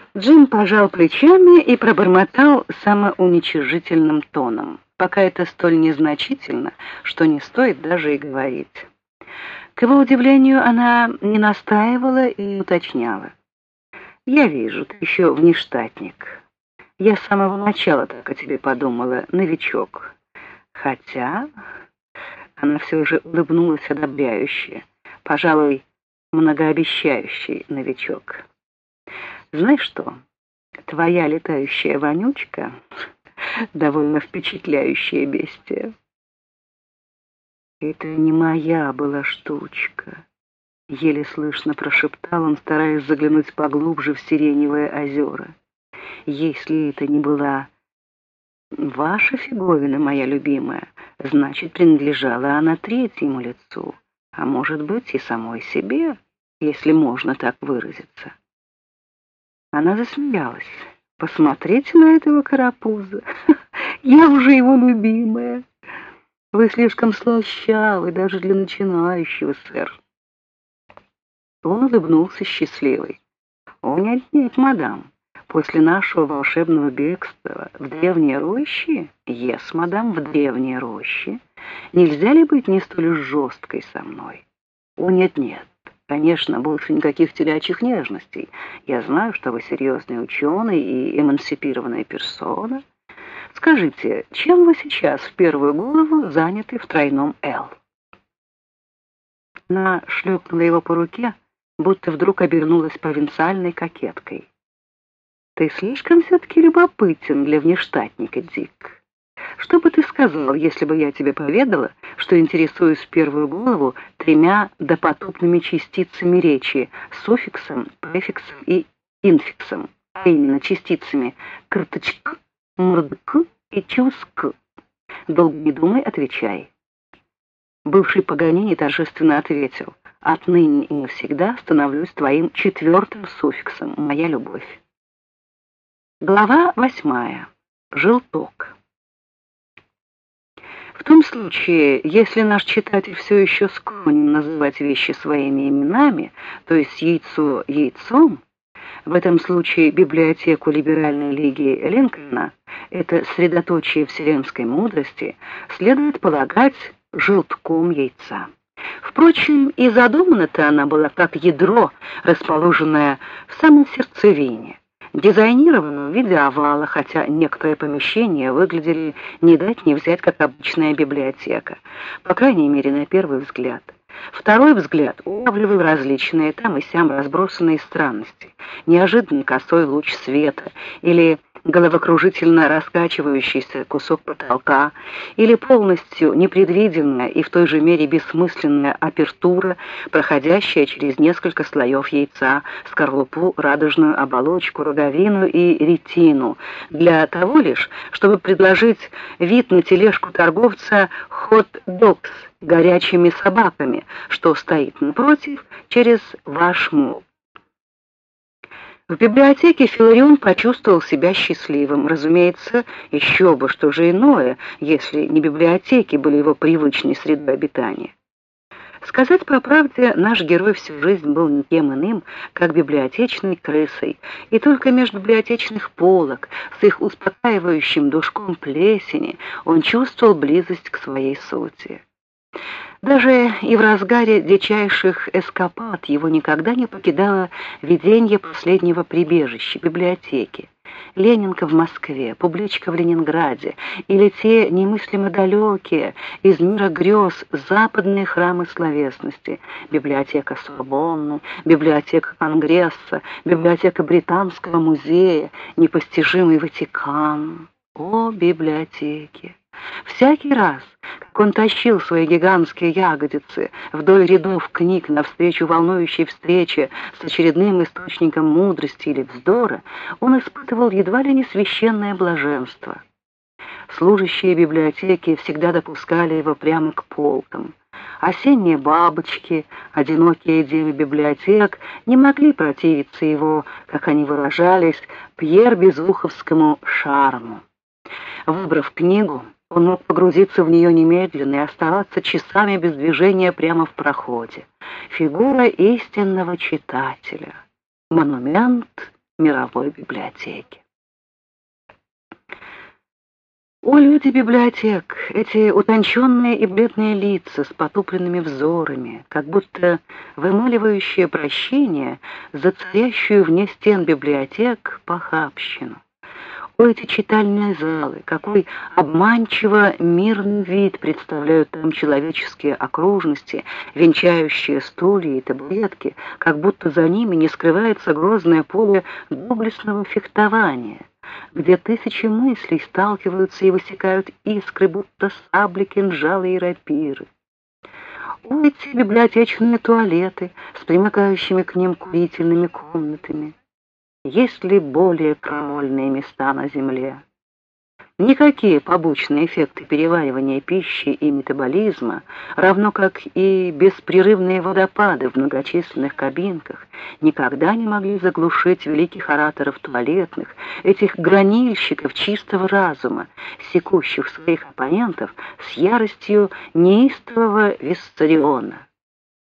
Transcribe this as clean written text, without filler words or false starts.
Джим пожал плечами и пробормотал самоуничижительным тоном, пока это столь незначительно, что не стоит даже и говорить. К его удивлению, она не настаивала и не уточняла. «Я вижу, ты еще внештатник. Я с самого начала так о тебе подумала, новичок. Хотя...» Она все же улыбнулась одобряюще. «Пожалуй, многообещающий новичок. Знаешь что, твоя летающая вонючка — довольно впечатляющее бестие». «Это не моя была штучка», — еле слышно прошептал он, стараясь заглянуть поглубже в сиреневые озера. «Если это не была ваша фиговина, моя любимая, значит, принадлежала она третьему лицу, а может быть и самой себе, если можно так выразиться». Она засмеялась. «Посмотрите на этого карапуза. Я уже его любимая. Вы слишком слащавы даже для начинающего, сэр». Он улыбнулся счастливый. «О, нет, мадам. После нашего волшебного бегства в древние рощи, мадам, в древние рощи, нельзя ли быть не столь жесткой со мной? О, нет. Конечно, больше никаких телячьих нежностей. Я знаю, что вы серьезный ученый и эмансипированная персона. Скажите, чем вы сейчас в первую голову заняты в тройном «Л»?» Она шлепнула его по руке, будто вдруг обернулась провинциальной кокеткой. «Ты слишком все-таки любопытен для внештатника, Дик. Что бы ты сказал, если бы я тебе поведала, что интересуюсь в первую голову тремя допотопными частицами речи — суффиксом, префиксом и инфиксом, а именно частицами «карточк», «мрдк» и «чуск»? Долго не думай, отвечай». Бывший Паганини торжественно ответил: «Отныне и навсегда становлюсь твоим четвертым суффиксом, моя любовь». Глава 8. Желток. В том случае, если наш читатель все еще склонен называть вещи своими именами, то есть яйцо яйцом, в этом случае библиотеку Либеральной лиги Линкольна, это средоточие вселенской мудрости, следует полагать желтком яйца. Впрочем, и задумана-то она была как ядро, расположенное в самой сердцевине, дизайнировано в виде овала, хотя некоторые помещения выглядели не дать не взять, как обычная библиотека, по крайней мере, на первый взгляд. Второй взгляд улавливал различные там и сям разбросанные странности, неожиданный косой луч света или головокружительно раскачивающийся кусок потолка, или полностью непредвиденная и в той же мере бессмысленная апертура, проходящая через несколько слоев яйца, скорлупу, радужную оболочку, роговину и ретину, для того лишь, чтобы предложить вид на тележку торговца хот-догс горячими собаками, что стоит напротив через ваш мул. В библиотеке Филарион почувствовал себя счастливым. Разумеется, еще бы, что же иное, если не библиотеки были его привычной средой обитания. Сказать по правде, наш герой всю жизнь был никем иным, как библиотечной крысой, и только между библиотечных полок, с их успокаивающим душком плесени, он чувствовал близость к своей сути. Даже и в разгаре дичайших эскапад его никогда не покидало видение последнего прибежища, библиотеки. Ленинка в Москве, Публичка в Ленинграде или те немыслимо далекие из мира грез западные храмы словесности, библиотека Сорбонны, библиотека Конгресса, библиотека Британского музея, непостижимый Ватикан. О, библиотеки! Всякий раз, как он тащил свои гигантские ягодицы вдоль рядов книг навстречу волнующей встрече с очередным источником мудрости или вздора, он испытывал едва ли не священное блаженство. Служащие библиотеки всегда допускали его прямо к полкам. Осенние бабочки, одинокие девы библиотек, не могли противиться его, как они выражались, пьер-безуховскому шарму. Выбрав книгу, он мог погрузиться в нее немедленно и оставаться часами без движения прямо в проходе. Фигура истинного читателя. Монумент мировой библиотеки. О, люди библиотек, эти утонченные и бледные лица с потупленными взорами, как будто вымаливающие прощение за царящую вне стен библиотек похабщину. О, эти читальные залы, какой обманчиво мирный вид представляют там человеческие окружности, венчающие стулья и табуретки, как будто за ними не скрывается грозное поле доблестного фехтования, где тысячи мыслей сталкиваются и высекают искры, будто сабли, кинжалы и рапиры. О, эти библиотечные туалеты с примыкающими к ним курительными комнатами. Есть ли более крамольные места на земле? Никакие побочные эффекты переваривания пищи и метаболизма, равно как и беспрерывные водопады в многочисленных кабинках, никогда не могли заглушить великих ораторов туалетных, этих гранильщиков чистого разума, секущих своих оппонентов с яростью неистового Виссариона.